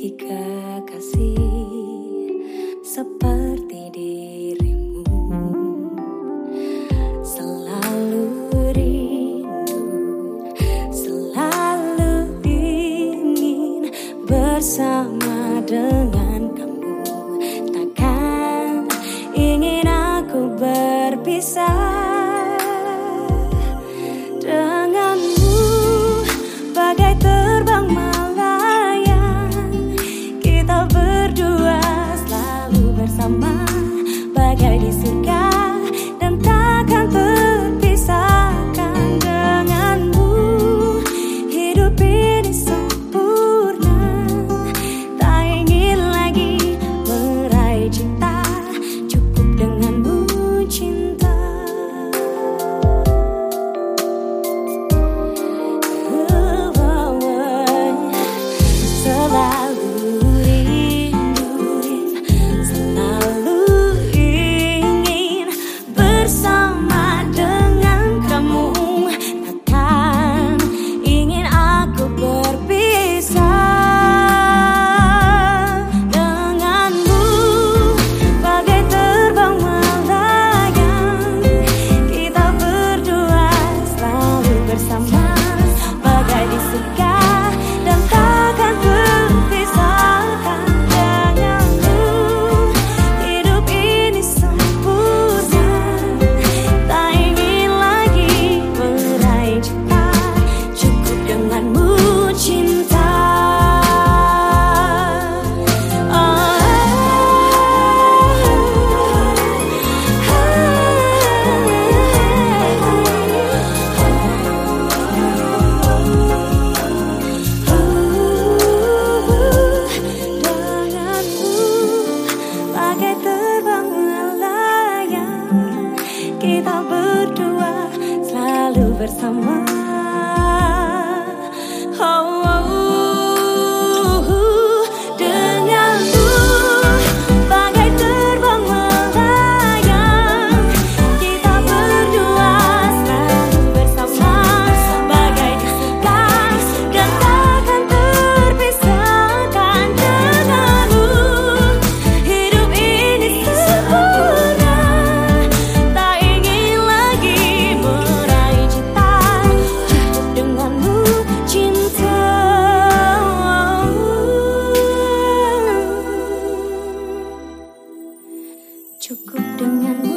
kekasih seperti dirimu, selalu rindu, selalu ingin bersama dengan kamu. Takkan ingin aku berpisah denganmu, bagai terbang melayang. Kita berdua selalu bersama, bagai di surga dan takkan terpisahkan denganmu. Hidup ini sempurna, tak ingin lagi meraih cinta, cukup denganmu cinta. Selalu rindu, selalu ingin bersama dengan kamu. Takkan ingin aku berpisah denganmu, bagai terbang melayang. Kita berdua selalu bersama, bagai di surga dan takkan terpisahkan denganmu. Hidup ini sempurna, tak ingin lagi meraih cinta, cukup denganmu cinta. Bagai terbang melayang, kita berdua selalu bersama. Denganmu, bagai terbang melayang, kita berdua selalu bersama, bagai di surga dan takkan terpisahkan denganmu. Hidup ini sempurna, tak ingin lagi meraih cinta, cukup denganmu cinta. Cukup dengan